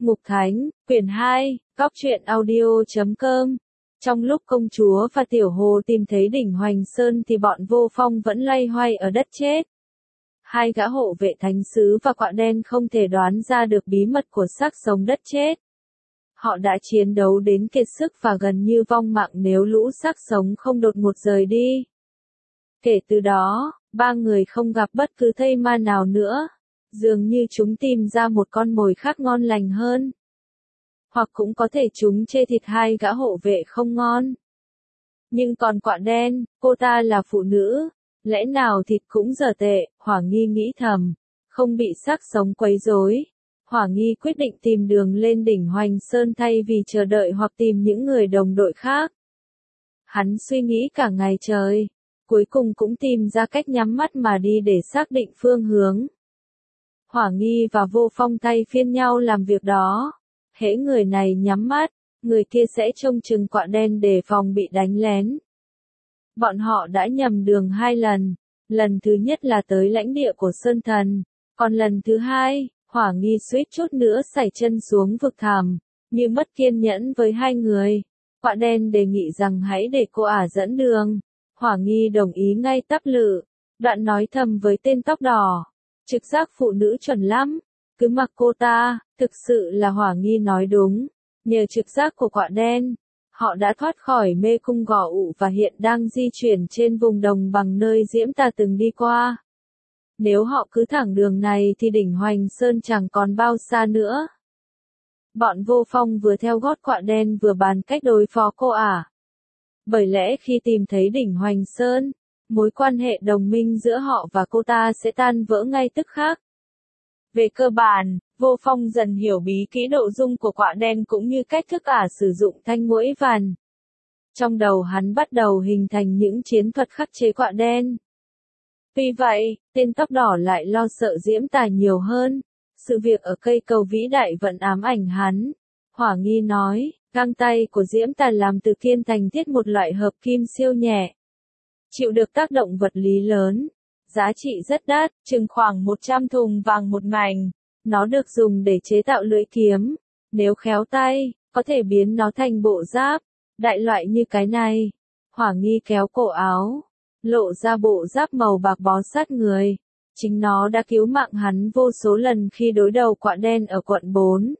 Ngục Thánh, quyển 2, Góc truyện audio.com. Trong lúc công chúa và Tiểu Hồ tìm thấy đỉnh Hoành Sơn thì bọn Vô Phong vẫn loay hoay ở đất chết. Hai gã hộ vệ thánh sứ và quạ đen không thể đoán ra được bí mật của xác sống đất chết. Họ đã chiến đấu đến kiệt sức và gần như vong mạng nếu lũ xác sống không đột ngột rời đi. Kể từ đó, ba người không gặp bất cứ thây ma nào nữa. Dường như chúng tìm ra một con mồi khác ngon lành hơn. Hoặc cũng có thể chúng chê thịt hai gã hộ vệ không ngon. Nhưng còn quạ đen, cô ta là phụ nữ, lẽ nào thịt cũng dở tệ, Hỏa Nghi nghĩ thầm. Không bị xác sống quấy rối, Hỏa Nghi quyết định tìm đường lên đỉnh Hoành Sơn thay vì chờ đợi hoặc tìm những người đồng đội khác. Hắn suy nghĩ cả ngày trời, cuối cùng cũng tìm ra cách nhắm mắt mà đi để xác định phương hướng. Hỏa Nghi và Vô Phong thay phiên nhau làm việc đó. Hễ người này nhắm mắt, người kia sẽ trông chừng quạ đen để phòng bị đánh lén. Bọn họ đã nhầm đường 2 lần. Lần thứ nhất là tới lãnh địa của Sơn Thần. Còn lần thứ hai, Hỏa Nghi suýt chút nữa sải chân xuống vực thẳm, như mất kiên nhẫn với hai người. Quạ đen đề nghị rằng hãy để cô ả dẫn đường. Hỏa Nghi đồng ý ngay tắp lự. Đoạn nói thầm với tên tóc đỏ. Trực giác phụ nữ chuẩn lắm. Cứ mặc cô ta, thực sự là Hỏa Nghi nói đúng. Nhờ trực giác của quạ đen, họ đã thoát khỏi mê cung gò ụ và hiện đang di chuyển trên vùng đồng bằng nơi Diễm Ta từng đi qua. Nếu họ cứ thẳng đường này thì đỉnh Hoành Sơn chẳng còn bao xa nữa. Bọn Vô Phong vừa theo gót quạ đen vừa bàn cách đối phó cô ả. Bởi lẽ khi tìm thấy đỉnh Hoành Sơn, mối quan hệ đồng minh giữa họ và cô ta sẽ tan vỡ ngay tức khắc. Về cơ bản, Vô Phong dần hiểu bí kỹ độ dung của quạ đen cũng như cách thức ả sử dụng thanh muỗi vằn. Trong đầu hắn bắt đầu hình thành những chiến thuật khắc chế quạ đen. Tuy vậy, tên tóc đỏ lại lo sợ Diễm Tà nhiều hơn. Sự việc ở cây cầu vĩ đại vẫn ám ảnh hắn. Hỏa Nghi nói, găng tay của Diễm Tà làm từ kiên thành thiết một loại hợp kim siêu nhẹ. Chịu được tác động vật lý lớn. Giá trị rất đắt, chừng khoảng 100 thùng vàng một mảnh. Nó được dùng để chế tạo lưỡi kiếm. Nếu khéo tay, có thể biến nó thành bộ giáp. Đại loại như cái này. Hỏa Nghi kéo cổ áo, lộ ra bộ giáp màu bạc bó sát người. Chính nó đã cứu mạng hắn vô số lần khi đối đầu quạ đen ở quận 4.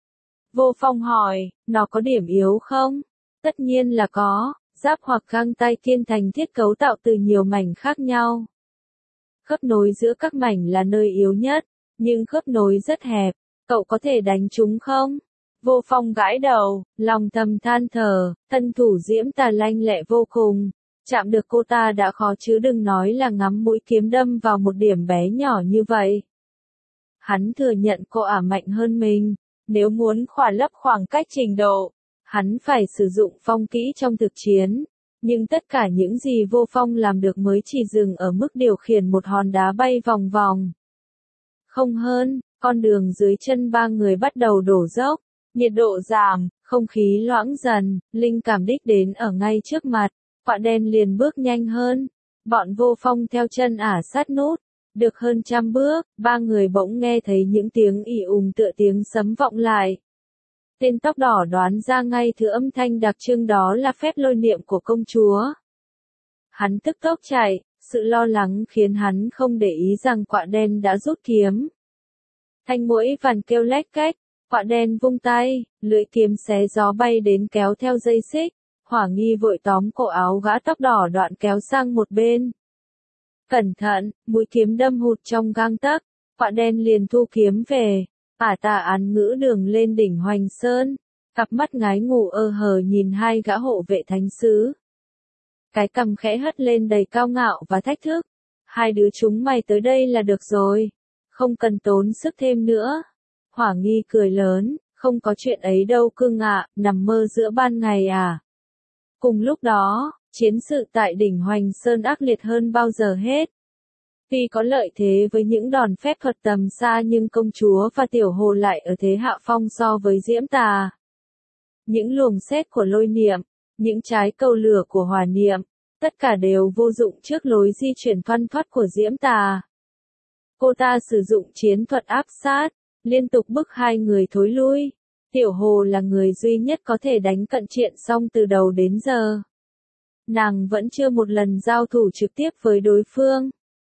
Vô Phong hỏi, nó có điểm yếu không? Tất nhiên là có. Giáp hoặc găng tay kiên thành thiết cấu tạo từ nhiều mảnh khác nhau. Khớp nối giữa các mảnh là nơi yếu nhất, nhưng khớp nối rất hẹp, cậu có thể đánh chúng không? Vô Phong gãi đầu, lòng thầm than thở, thân thủ Diễm Tà lanh lẹ vô cùng. Chạm được cô ta đã khó chứ đừng nói là ngắm mũi kiếm đâm vào một điểm bé nhỏ như vậy. Hắn thừa nhận cô ả mạnh hơn mình, nếu muốn khỏa lấp khoảng cách trình độ, hắn phải sử dụng phong kỹ trong thực chiến. Nhưng tất cả những gì Vô Phong làm được mới chỉ dừng ở mức điều khiển một hòn đá bay vòng vòng. Không hơn, con đường dưới chân ba người bắt đầu đổ dốc, nhiệt độ giảm, không khí loãng dần, linh cảm đích đến ở ngay trước mặt, quạ đen liền bước nhanh hơn. Bọn Vô Phong theo chân ả sát nút, được hơn 100 bước, ba người bỗng nghe thấy những tiếng ì tựa tiếng sấm vọng lại. Tên tóc đỏ đoán ra ngay thứ âm thanh đặc trưng đó là phép lôi niệm của công chúa. Hắn tức tốc chạy, sự lo lắng khiến hắn không để ý rằng quạ đen đã rút kiếm. Thanh muỗi vằn kêu lách cách, quạ đen vung tay, lưỡi kiếm xé gió bay đến kéo theo dây xích. Hỏa Nghi vội tóm cổ áo gã tóc đỏ đoạn kéo sang một bên. Cẩn thận, mũi kiếm đâm hụt trong gang tấc, quạ đen liền thu kiếm về. Ả ta án ngữ đường lên đỉnh Hoành Sơn, cặp mắt ngái ngủ hờ nhìn hai gã hộ vệ thánh sứ. Cái cằm khẽ hất lên đầy cao ngạo và thách thức. Hai đứa chúng mày tới đây là được rồi, không cần tốn sức thêm nữa. Hỏa Nghi cười lớn, không có chuyện ấy đâu cưng ạ, nằm mơ giữa ban ngày à. Cùng lúc đó, chiến sự tại đỉnh Hoành Sơn ác liệt hơn bao giờ hết. Tuy có lợi thế với những đòn phép thuật tầm xa nhưng công chúa và Tiểu Hồ lại ở thế hạ phong so với Diễm Tà. Những luồng sét của lôi niệm, những trái cầu lửa của hỏa niệm, tất cả đều vô dụng trước lối di chuyển thoăn thoắt của Diễm Tà. Cô ta sử dụng chiến thuật áp sát, liên tục bức hai người thối lui. Tiểu Hồ là người duy nhất có thể đánh cận triện xong từ đầu đến giờ. Nàng vẫn chưa một lần giao thủ trực tiếp với đối phương.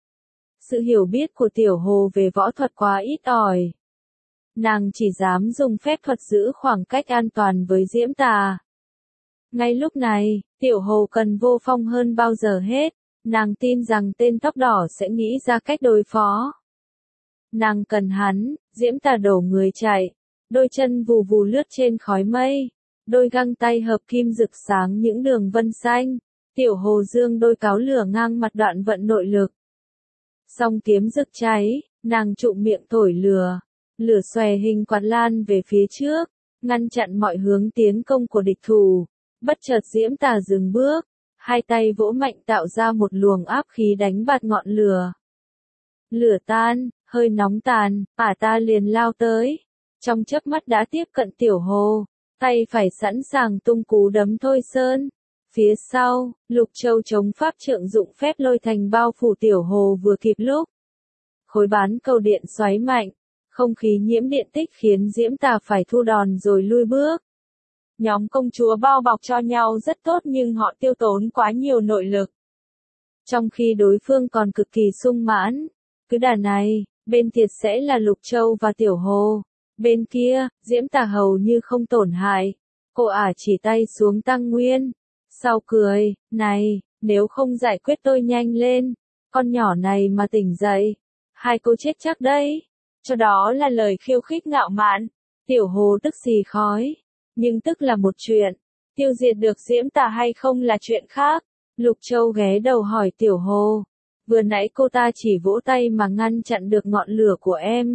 Sự hiểu biết của Tiểu Hồ về võ thuật quá ít ỏi. Nàng chỉ dám dùng phép thuật giữ khoảng cách an toàn với Diễm Tà. Ngay lúc này, Tiểu Hồ cần Vô Phong hơn bao giờ hết. Nàng tin rằng tên tóc đỏ sẽ nghĩ ra cách đối phó. Nàng cần hắn. Diễm Tà đổ người chạy. Đôi chân vù vù lướt trên khói mây. Đôi găng tay hợp kim rực sáng những đường vân xanh. Tiểu Hồ dương đôi cáo lửa ngang mặt đoạn vận nội lực. Song kiếm rực cháy, nàng trụm miệng thổi lửa. Lửa xòe hình quạt lan về phía trước, ngăn chặn mọi hướng tiến công của địch thủ. Bất chợt Diễm Tà dừng bước, hai tay vỗ mạnh tạo ra một luồng áp khí đánh bạt ngọn lửa. Lửa tan, hơi nóng tàn, ta liền lao tới. Trong chớp mắt đã tiếp cận Tiểu Hồ, tay phải sẵn sàng tung cú đấm Thôi Sơn. Phía sau, Lục Châu chống pháp trượng dụng phép lôi thành bao phủ Tiểu Hồ vừa kịp lúc. Khối bán cầu điện xoáy mạnh, không khí nhiễm điện tích khiến Diễm Tà phải thu đòn rồi lui bước. Nhóm công chúa bao bọc cho nhau rất tốt nhưng họ tiêu tốn quá nhiều nội lực. Trong khi đối phương còn cực kỳ sung mãn, cứ đà này, bên thiệt sẽ là Lục Châu và Tiểu Hồ. Bên kia, Diễm Tà hầu như không tổn hại. Cô chỉ tay xuống Tăng Nguyên. Sau cười, này, nếu không giải quyết tôi nhanh lên, con nhỏ này mà tỉnh dậy, hai cô chết chắc đấy. Cho đó là lời khiêu khích ngạo mạn. Tiểu Hồ tức xì khói. Nhưng tức là một chuyện, tiêu diệt được Diễm Tà hay không là chuyện khác. Lục Châu ghé đầu hỏi Tiểu Hồ. Vừa nãy cô ta chỉ vỗ tay mà ngăn chặn được ngọn lửa của em.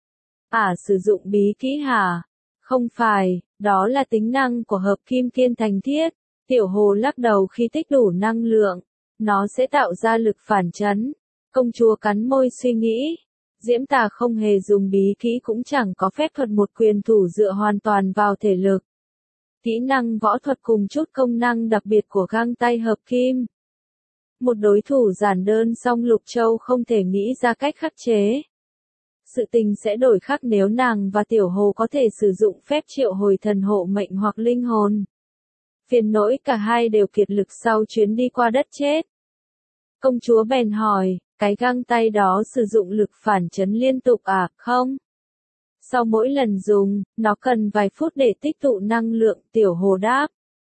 Sử dụng bí kỹ hả? Không phải, đó là tính năng của hợp kim kiên thành thiết. Tiểu Hồ lắc đầu khi tích đủ năng lượng. Nó sẽ tạo ra lực phản chấn. Công chúa cắn môi suy nghĩ. Diễm Tà không hề dùng bí kỹ cũng chẳng có phép thuật một quyền thủ dựa hoàn toàn vào thể lực. Kỹ năng võ thuật cùng chút công năng đặc biệt của găng tay hợp kim. Một đối thủ giản đơn song Lục Châu không thể nghĩ ra cách khắc chế. Sự tình sẽ đổi khác nếu nàng và Tiểu Hồ có thể sử dụng phép triệu hồi thần hộ mệnh hoặc linh hồn. Phiền nỗi cả hai đều kiệt lực sau chuyến đi qua đất chết. Công chúa bèn hỏi, cái găng tay đó sử dụng lực phản chấn liên tục không? Sau mỗi lần dùng, nó cần vài phút để tích tụ năng lượng. Tiểu Hồ đáp.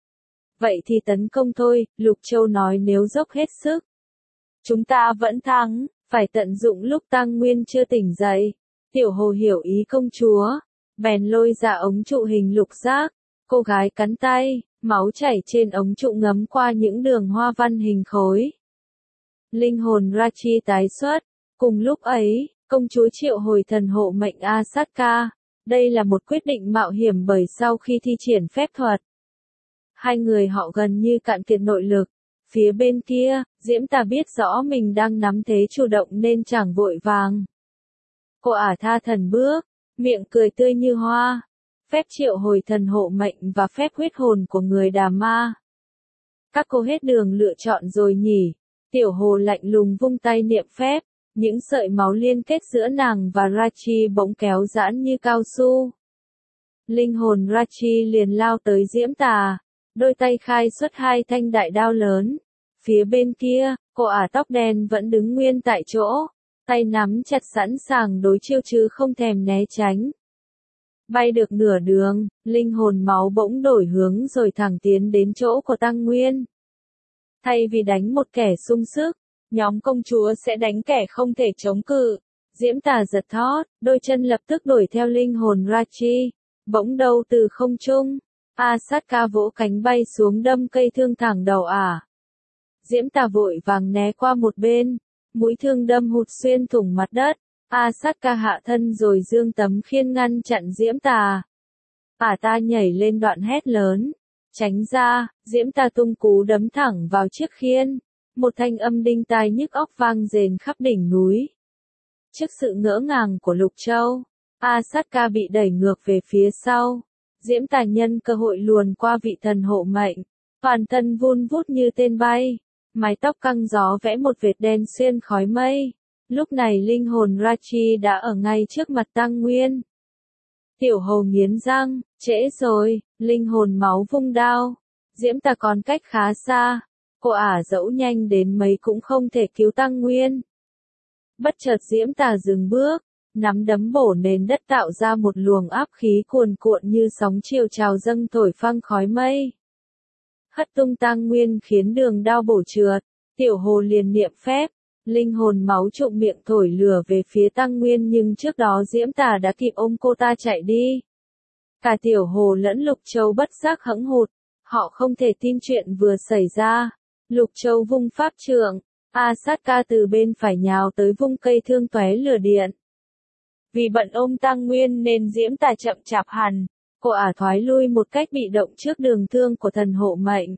Vậy thì tấn công thôi, Lục Châu nói nếu dốc hết sức. Chúng ta vẫn thắng, phải tận dụng lúc Tăng Nguyên chưa tỉnh dậy. Tiểu Hồ hiểu ý công chúa, bèn lôi ra ống trụ hình lục giác. Cô gái cắn tay, máu chảy trên ống trụ ngấm qua những đường hoa văn hình khối. Linh hồn Rachi tái xuất. Cùng lúc ấy, công chúa triệu hồi thần hộ mệnh Asatka. Đây là một quyết định mạo hiểm bởi sau khi thi triển phép thuật, hai người họ gần như cạn kiệt nội lực. Phía bên kia, Diễm Tà biết rõ mình đang nắm thế chủ động nên chẳng vội vàng. Cô tha thần bước, miệng cười tươi như hoa. Phép triệu hồi thần hộ mệnh và phép huyết hồn của người đà ma. Các cô hết đường lựa chọn rồi nhỉ? Tiểu Hồ lạnh lùng vung tay niệm phép. Những sợi máu liên kết giữa nàng và Rachi bỗng kéo giãn như cao su. Linh hồn Rachi liền lao tới Diễm Tà. Đôi tay khai xuất hai thanh đại đao lớn. Phía bên kia, cô tóc đen vẫn đứng nguyên tại chỗ. Tay nắm chặt sẵn sàng đối chiêu chứ không thèm né tránh. Bay được nửa đường, linh hồn máu bỗng đổi hướng rồi thẳng tiến đến chỗ của Tăng Nguyên. Thay vì đánh một kẻ sung sức, nhóm công chúa sẽ đánh kẻ không thể chống cự. Diễm Tà giật thót, đôi chân lập tức đuổi theo linh hồn Rachi. Bỗng đâu từ không trung, Asatka vỗ cánh bay xuống đâm cây thương thẳng đầu Diễm Tà vội vàng né qua một bên. Mũi thương đâm hụt xuyên thủng mặt đất. Asatka hạ thân rồi dương tấm khiên ngăn chặn Diễm Tà. Ta nhảy lên đoạn hét lớn. Tránh ra, Diễm Tà tung cú đấm thẳng vào chiếc khiên. Một thanh âm đinh tai nhức óc vang rền khắp đỉnh núi. Trước sự ngỡ ngàng của Lục Châu, Asatka bị đẩy ngược về phía sau. Diễm Tà nhân cơ hội luồn qua vị thần hộ mệnh. Toàn thân vun vút như tên bay. Mái tóc căng gió vẽ một vệt đen xuyên khói mây. Lúc này linh hồn Rachi đã ở ngay trước mặt Tăng Nguyên. Tiểu Hồ nghiến răng, trễ rồi, linh hồn máu vung đao. Diễm Tà còn cách khá xa, cô ả dẫu nhanh đến mấy cũng không thể cứu Tăng Nguyên. Bất chợt Diễm Tà dừng bước, nắm đấm bổ nền đất tạo ra một luồng áp khí cuồn cuộn như sóng chiều trào dâng thổi phăng khói mây. Hất tung Tăng Nguyên khiến đường đao bổ trượt, Tiểu Hồ liền niệm phép, linh hồn máu trụng miệng thổi lửa về phía Tăng Nguyên nhưng trước đó Diễm Tà đã kịp ôm cô ta chạy đi. Cả Tiểu Hồ lẫn Lục Châu bất giác hẫng hụt, họ không thể tin chuyện vừa xảy ra. Lục Châu vung pháp trượng, A Sát Ca từ bên phải nhào tới vung cây thương tóe lửa điện. Vì bận ôm Tăng Nguyên nên Diễm Tà chậm chạp hẳn, cô ả thoái lui một cách bị động trước đường thương của thần hộ mệnh.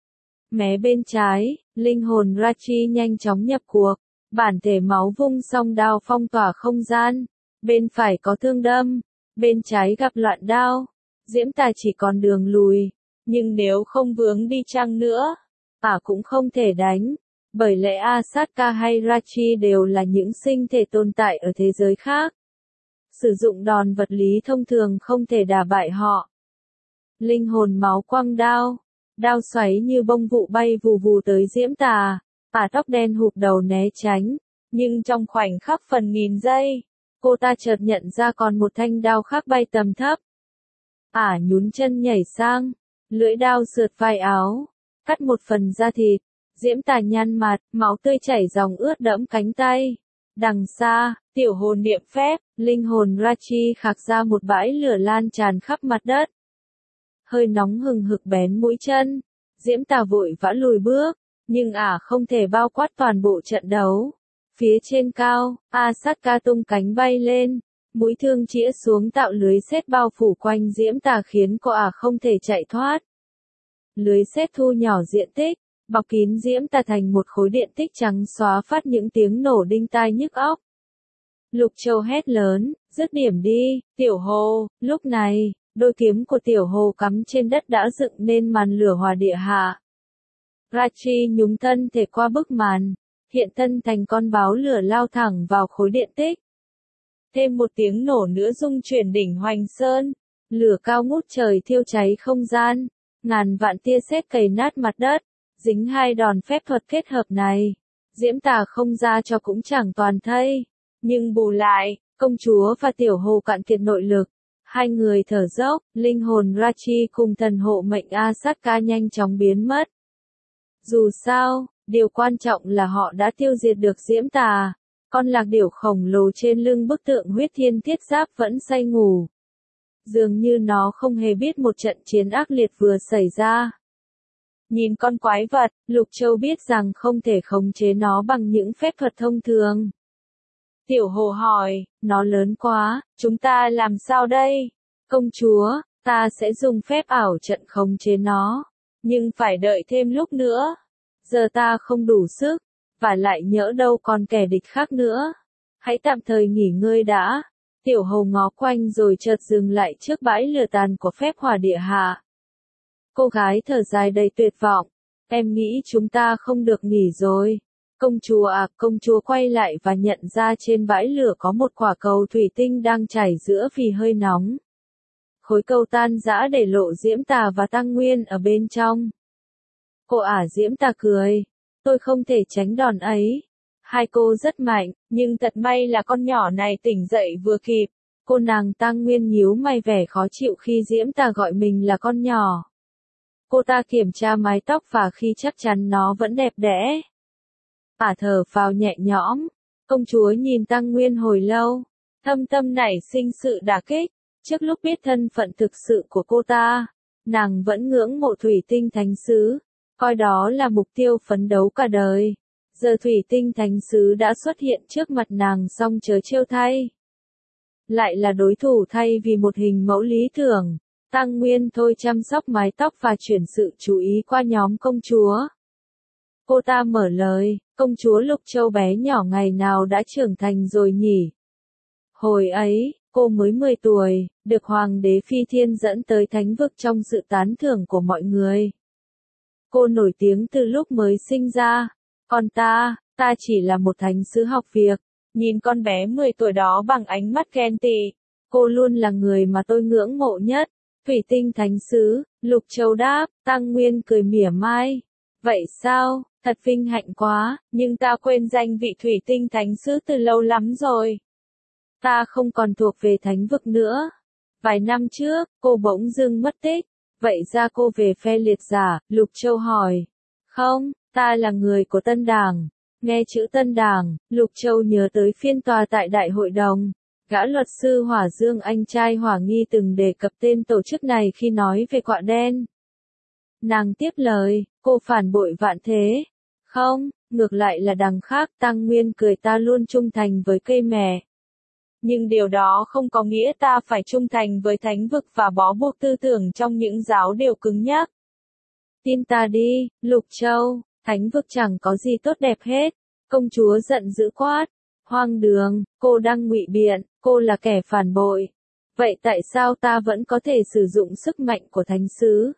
Mé bên trái, linh hồn Rachi nhanh chóng nhập cuộc, bản thể máu vung song đao phong tỏa không gian, bên phải có thương đâm, bên trái gặp loạn đao, Diễm Tà chỉ còn đường lùi, nhưng nếu không vướng đi chăng nữa, ả cũng không thể đánh, bởi lẽ Asatka hay Rachi đều là những sinh thể tồn tại ở thế giới khác. Sử dụng đòn vật lý thông thường không thể đả bại họ. Linh hồn máu quăng đao, đao xoáy như bông vụ bay vù vù tới Diễm Tà, ả tóc đen hụp đầu né tránh, nhưng trong khoảnh khắc phần nghìn giây, cô ta chợt nhận ra còn một thanh đao khác bay tầm thấp. Ả nhún chân nhảy sang, lưỡi đao sượt vai áo, cắt một phần da thịt, Diễm Tà nhăn mặt, máu tươi chảy ròng ướt đẫm cánh tay. Đằng xa, Tiểu Hồ niệm phép, linh hồn Rachi khạc ra một bãi lửa lan tràn khắp mặt đất. Hơi nóng hừng hực bén mũi chân, Diễm Tà vội vã lùi bước, nhưng ả không thể bao quát toàn bộ trận đấu. Phía trên cao, Asatka tung cánh bay lên, mũi thương chĩa xuống tạo lưới sét bao phủ quanh Diễm Tà khiến cô ả không thể chạy thoát. Lưới sét thu nhỏ diện tích, bọc kín Diễm Tà thành một khối điện tích trắng xóa phát những tiếng nổ đinh tai nhức óc. Lục Châu hét lớn, dứt điểm đi, Tiểu Hồ. Lúc này, đôi kiếm của Tiểu Hồ cắm trên đất đã dựng nên màn lửa hòa địa hạ. Rachi nhúng thân thể qua bức màn, hiện thân thành con báo lửa lao thẳng vào khối điện tích. Thêm một tiếng nổ nữa rung chuyển đỉnh Hoành Sơn, lửa cao ngút trời thiêu cháy không gian, ngàn vạn tia sét cày nát mặt đất, dính hai đòn phép thuật kết hợp này. Diễm Tà không ra cho cũng chẳng toàn thây, nhưng bù lại, công chúa và Tiểu Hồ cạn kiệt nội lực. Hai người thở dốc, linh hồn Rachi cùng thần hộ mệnh Asatka nhanh chóng biến mất. Dù sao, điều quan trọng là họ đã tiêu diệt được Diễm Tà. Con lạc điểu khổng lồ trên lưng bức tượng huyết thiên thiết giáp vẫn say ngủ. Dường như nó không hề biết một trận chiến ác liệt vừa xảy ra. Nhìn con quái vật, Lục Châu biết rằng không thể khống chế nó bằng những phép thuật thông thường. Tiểu Hồ hỏi, nó lớn quá, chúng ta làm sao đây? Công chúa, ta sẽ dùng phép ảo trận khống chế nó, nhưng phải đợi thêm lúc nữa. Giờ ta không đủ sức, và lại nhỡ đâu còn kẻ địch khác nữa. Hãy tạm thời nghỉ ngơi đã. Tiểu Hồ ngó quanh rồi chợt dừng lại trước bãi lửa tàn của phép hỏa địa hạ. Cô gái thở dài đầy tuyệt vọng. Em nghĩ chúng ta không được nghỉ rồi. Công chúa quay lại và nhận ra trên bãi lửa có một quả cầu thủy tinh đang chảy giữa vì hơi nóng. Khối cầu tan rã để lộ Diễm Tà và Tăng Nguyên ở bên trong. Cô ả Diễm Tà cười. Tôi không thể tránh đòn ấy. Hai cô rất mạnh, nhưng thật may là con nhỏ này tỉnh dậy vừa kịp. Cô nàng Tăng Nguyên nhíu mày vẻ khó chịu khi Diễm Tà gọi mình là con nhỏ. Cô ta kiểm tra mái tóc và khi chắc chắn nó vẫn đẹp đẽ. Ả thở phào nhẹ nhõm. Công chúa nhìn Tăng Nguyên hồi lâu. Thâm tâm nảy sinh sự đả kích. Trước lúc biết thân phận thực sự của cô ta, nàng vẫn ngưỡng mộ thủy tinh thánh sứ, coi đó là mục tiêu phấn đấu cả đời. Giờ thủy tinh thánh sứ đã xuất hiện trước mặt nàng xong chớ trêu thay. Lại là đối thủ thay vì một hình mẫu lý tưởng. Tăng Nguyên thôi chăm sóc mái tóc và chuyển sự chú ý qua nhóm công chúa. Cô ta mở lời, công chúa Lục Châu bé nhỏ ngày nào đã trưởng thành rồi nhỉ? Hồi ấy, cô mới 10 tuổi, được Hoàng đế Phi Thiên dẫn tới thánh vực trong sự tán thưởng của mọi người. Cô nổi tiếng từ lúc mới sinh ra. Còn ta chỉ là một thánh sứ học việc. Nhìn con bé 10 tuổi đó bằng ánh mắt ghen tị. Cô luôn là người mà tôi ngưỡng mộ nhất. Thủy tinh thánh sứ, Lục Châu đáp, Tăng Nguyên cười mỉa mai. Vậy sao, thật vinh hạnh quá, nhưng ta quên danh vị thủy tinh thánh sứ từ lâu lắm rồi. Ta không còn thuộc về thánh vực nữa. Vài năm trước, cô bỗng dưng mất tích. Vậy ra cô về phe liệt giả, Lục Châu hỏi. Không, ta là người của Tân Đảng. Nghe chữ Tân Đảng, Lục Châu nhớ tới phiên tòa tại Đại hội đồng. Gã luật sư Hỏa Dương anh trai Hỏa Nghi từng đề cập tên tổ chức này khi nói về quạ đen. Nàng tiếp lời, cô phản bội vạn thế. Không, ngược lại là đằng khác, Tăng Nguyên cười, ta luôn trung thành với cây mẹ. Nhưng điều đó không có nghĩa ta phải trung thành với thánh vực và bó buộc tư tưởng trong những giáo điều cứng nhắc. Tin ta đi, Lục Châu, thánh vực chẳng có gì tốt đẹp hết. Công chúa giận dữ quát. Hoang đường, cô đang ngụy biện, cô là kẻ phản bội. Vậy tại sao ta vẫn có thể sử dụng sức mạnh của thánh sứ?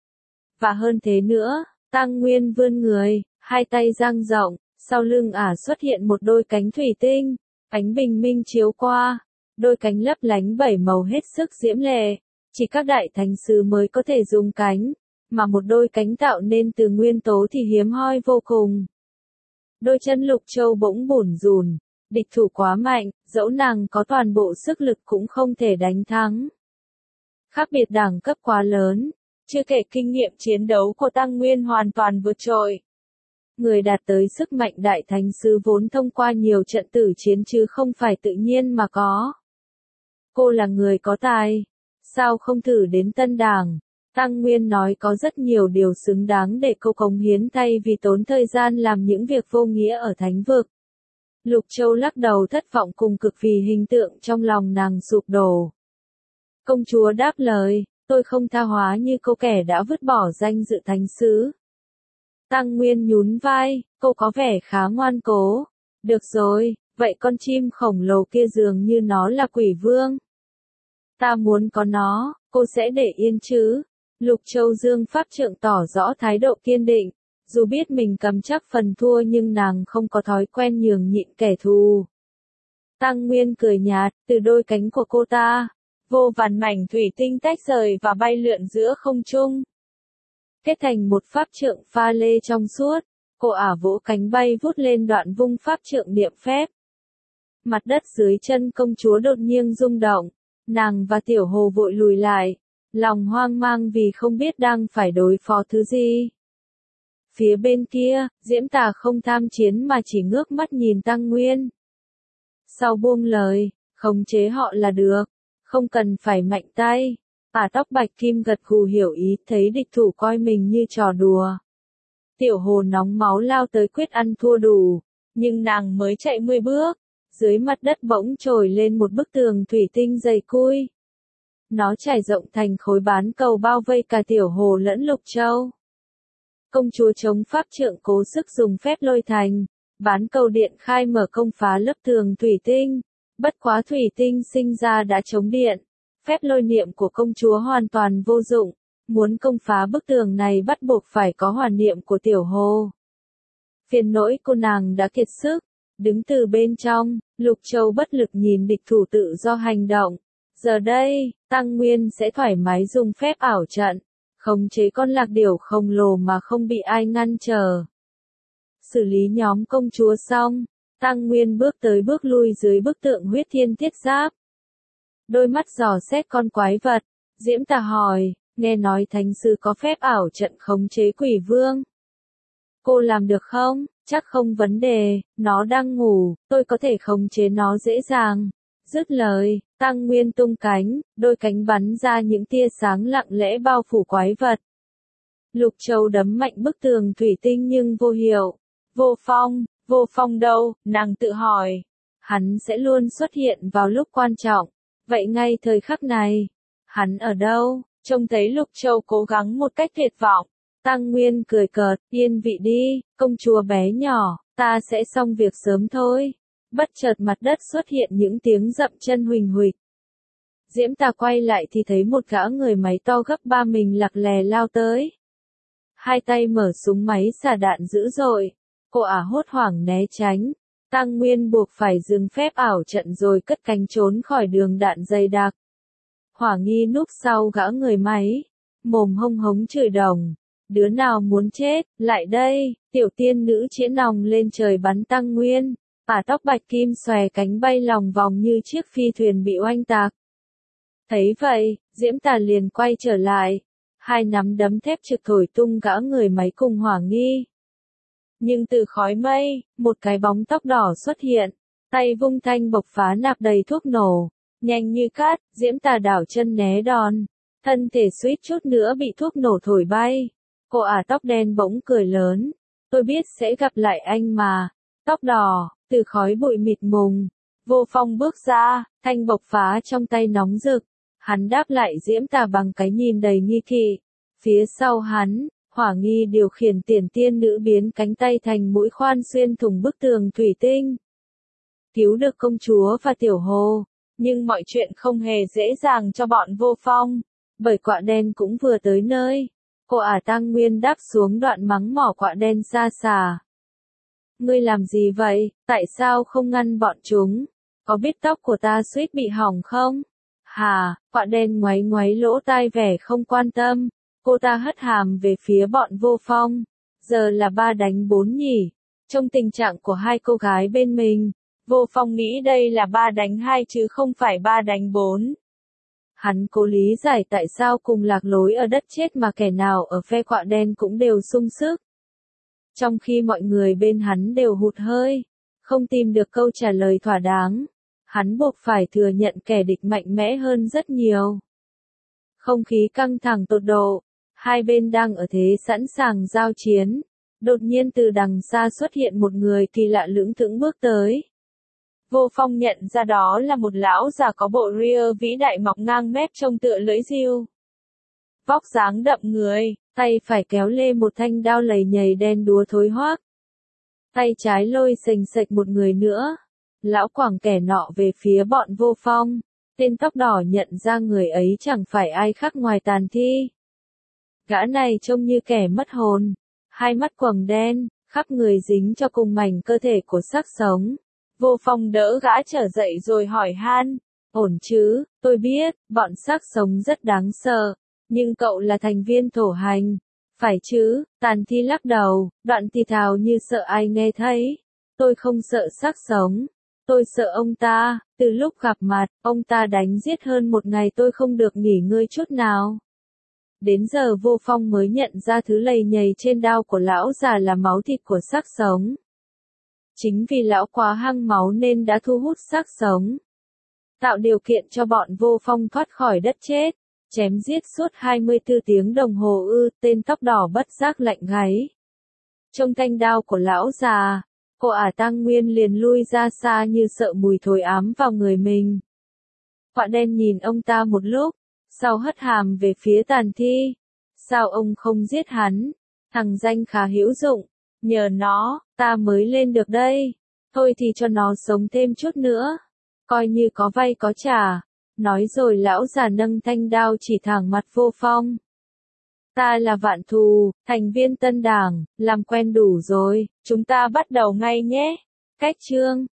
Và hơn thế nữa, Tăng Nguyên vươn người, hai tay dang rộng, sau lưng ả xuất hiện một đôi cánh thủy tinh, ánh bình minh chiếu qua, đôi cánh lấp lánh bảy màu hết sức diễm lệ, chỉ các đại thánh sứ mới có thể dùng cánh, mà một đôi cánh tạo nên từ nguyên tố thì hiếm hoi vô cùng. Đôi chân Lục Châu bỗng bủn rủn, địch thủ quá mạnh, dẫu nàng có toàn bộ sức lực cũng không thể đánh thắng. Khác biệt đẳng cấp quá lớn, chưa kể kinh nghiệm chiến đấu của Tăng Nguyên hoàn toàn vượt trội. Người đạt tới sức mạnh đại thánh sứ vốn thông qua nhiều trận tử chiến chứ không phải tự nhiên mà có. Cô là người có tài, sao không thử đến Tân Đảng? Tăng Nguyên nói có rất nhiều điều xứng đáng để cô cống hiến thay vì tốn thời gian làm những việc vô nghĩa ở thánh vực. Lục Châu lắc đầu thất vọng cùng cực vì hình tượng trong lòng nàng sụp đổ. Công chúa đáp lời, tôi không tha hóa như cô kẻ đã vứt bỏ danh dự thánh sứ. Tăng Nguyên nhún vai, cô có vẻ khá ngoan cố. Được rồi, vậy con chim khổng lồ kia dường như nó là quỷ vương. Ta muốn có nó, cô sẽ để yên chứ? Lục Châu dương pháp trượng tỏ rõ thái độ kiên định. Dù biết mình cầm chắc phần thua nhưng nàng không có thói quen nhường nhịn kẻ thù. Tăng Nguyên cười nhạt, từ đôi cánh của cô ta, vô vàn mảnh thủy tinh tách rời và bay lượn giữa không trung. Kết thành một pháp trượng pha lê trong suốt, cô ả vỗ cánh bay vút lên đoạn vung pháp trượng niệm phép. Mặt đất dưới chân công chúa đột nhiên rung động, nàng và Tiểu Hồ vội lùi lại, lòng hoang mang vì không biết đang phải đối phó thứ gì. Phía bên kia, Diễm Tà không tham chiến mà chỉ ngước mắt nhìn Tăng Nguyên. Sau buông lời, khống chế họ là được, không cần phải mạnh tay. Ả tóc bạch kim gật gù hiểu ý, thấy địch thủ coi mình như trò đùa. Tiểu Hồ nóng máu lao tới quyết ăn thua đủ, nhưng nàng mới chạy 10 bước, dưới mặt đất bỗng trồi lên một bức tường thủy tinh dày cui. Nó trải rộng thành khối bán cầu bao vây cả Tiểu Hồ lẫn Lục Châu. Công chúa chống pháp trượng cố sức dùng phép lôi thành, bán cầu điện khai mở công phá lớp tường thủy tinh, bất quá thủy tinh sinh ra đã chống điện. Phép lôi niệm của công chúa hoàn toàn vô dụng, muốn công phá bức tường này bắt buộc phải có hỏa niệm của Tiểu Hồ. Phiền nỗi cô nàng đã kiệt sức, đứng từ bên trong, Lục Châu bất lực nhìn địch thủ tự do hành động. Giờ đây, Tăng Nguyên sẽ thoải mái dùng phép ảo trận, khống chế con lạc điểu khổng lồ mà không bị ai ngăn trở. Xử lý nhóm công chúa xong, Tăng Nguyên bước tới bước lui dưới bức tượng huyết thiên thiết giáp. Đôi mắt dò xét con quái vật, Diễm Tà hỏi, nghe nói thánh sư có phép ảo trận khống chế quỷ vương. Cô làm được không? Chắc không vấn đề, nó đang ngủ, tôi có thể khống chế nó dễ dàng. Dứt lời, Tăng Nguyên tung cánh, đôi cánh bắn ra những tia sáng lặng lẽ bao phủ quái vật. Lục Châu đấm mạnh bức tường thủy tinh nhưng vô hiệu. Vô phong đâu, nàng tự hỏi. Hắn sẽ luôn xuất hiện vào lúc quan trọng. Vậy ngay thời khắc này, hắn ở đâu? Trông thấy Lục Châu cố gắng một cách tuyệt vọng. Tăng Nguyên cười cợt, yên vị đi, công chúa bé nhỏ, ta sẽ xong việc sớm thôi. Bất chợt mặt đất xuất hiện những tiếng dậm chân huỳnh huỳnh. Diễm Tà quay lại thì thấy một gã người máy to gấp 3 mình lặc lè lao tới. Hai tay mở súng máy xả đạn dữ dội, cô ả hốt hoảng né tránh. Tăng Nguyên buộc phải dừng phép ảo trận rồi cất cánh trốn khỏi đường đạn dày đặc. Hỏa Nghi núp sau gã người máy, mồm hông hống chửi đồng. Đứa nào muốn chết, lại đây, tiểu tiên nữ chĩa nòng lên trời bắn Tăng Nguyên. Tóc bạch kim xòe cánh bay lòng vòng như chiếc phi thuyền bị oanh tạc. Thấy vậy, Diễm Tà liền quay trở lại. Hai nắm đấm thép trực thổi tung gã người máy cùng Hỏa Nghi. Nhưng từ khói mây, một cái bóng tóc đỏ xuất hiện. Tay vung thanh bộc phá nạp đầy thuốc nổ. Nhanh như cát, Diễm Tà đảo chân né đòn. Thân thể suýt chút nữa bị thuốc nổ thổi bay. Cô ả tóc đen bỗng cười lớn. Tôi biết sẽ gặp lại anh mà. Tóc đỏ, từ khói bụi mịt mùng. Vô Phong bước ra, thanh bộc phá trong tay nóng rực. Hắn đáp lại Diễm Tà bằng cái nhìn đầy nghi kỵ. Phía sau hắn, Hỏa Nghi điều khiển tiền tiên nữ biến cánh tay thành mũi khoan xuyên thủng bức tường thủy tinh. Cứu được công chúa và tiểu hồ. Nhưng mọi chuyện không hề dễ dàng cho bọn Vô Phong. Bởi quạ đen cũng vừa tới nơi. Cô ả Tăng Nguyên đáp xuống đoạn mắng mỏ quạ đen xa xà. Ngươi làm gì vậy, tại sao không ngăn bọn chúng? Có biết tóc của ta suýt bị hỏng không? Hà, quạ đen ngoáy ngoáy lỗ tai vẻ không quan tâm. Cô ta hất hàm về phía bọn Vô Phong. Giờ là 3 đánh 4 nhỉ? Trong tình trạng của hai cô gái bên mình, Vô Phong nghĩ đây là 3 đánh 2 chứ không phải 3 đánh 4. Hắn cố lý giải tại sao cùng lạc lối ở đất chết mà kẻ nào ở phe quạ đen cũng đều sung sức. Trong khi mọi người bên hắn đều hụt hơi, không tìm được câu trả lời thỏa đáng, hắn buộc phải thừa nhận kẻ địch mạnh mẽ hơn rất nhiều. Không khí căng thẳng tột độ, hai bên đang ở thế sẵn sàng giao chiến. Đột nhiên từ đằng xa xuất hiện một người kỳ lạ lững thững bước tới. Vô Phong nhận ra đó là một lão già có bộ ria vĩ đại mọc ngang mép trông tựa lưỡi diêu. Vóc dáng đậm người, tay phải kéo lê một thanh đao lầy nhầy đen đúa thối hoác. Tay trái lôi sềnh sệch một người nữa. Lão quẳng kẻ nọ về phía bọn Vô Phong. Tên tóc đỏ nhận ra người ấy chẳng phải ai khác ngoài Tàn Thi. Gã này trông như kẻ mất hồn. Hai mắt quầng đen, khắp người dính cho cùng mảnh cơ thể của xác sống. Vô Phong đỡ gã trở dậy rồi hỏi han. Ổn chứ, tôi biết, bọn xác sống rất đáng sợ. Nhưng cậu là thành viên thổ hành. Phải chứ, Tàn Thi lắc đầu, đoạn thì thào như sợ ai nghe thấy. Tôi không sợ xác sống. Tôi sợ ông ta, từ lúc gặp mặt, ông ta đánh giết hơn một ngày tôi không được nghỉ ngơi chút nào. Đến giờ Vô Phong mới nhận ra thứ lầy nhầy trên đao của lão già là máu thịt của xác sống. Chính vì lão quá hăng máu nên đã thu hút xác sống. Tạo điều kiện cho bọn Vô Phong thoát khỏi đất chết. Chém giết suốt 24 tiếng đồng hồ tên tóc đỏ bất giác lạnh gáy. Trong thanh đao của lão già, cô ả Tăng Nguyên liền lui ra xa như sợ mùi thối ám vào người mình. Quạ đen nhìn ông ta một lúc, sau hất hàm về phía Tàn Thi. Sao ông không giết hắn? Thằng danh khá hữu dụng, nhờ nó, ta mới lên được đây. Thôi thì cho nó sống thêm chút nữa. Coi như có vay có trả. Nói rồi lão già nâng thanh đao chỉ thẳng mặt Vô Phong. Ta là Vạn Thù, thành viên Tân Đảng, làm quen đủ rồi, chúng ta bắt đầu ngay nhé. Cách chương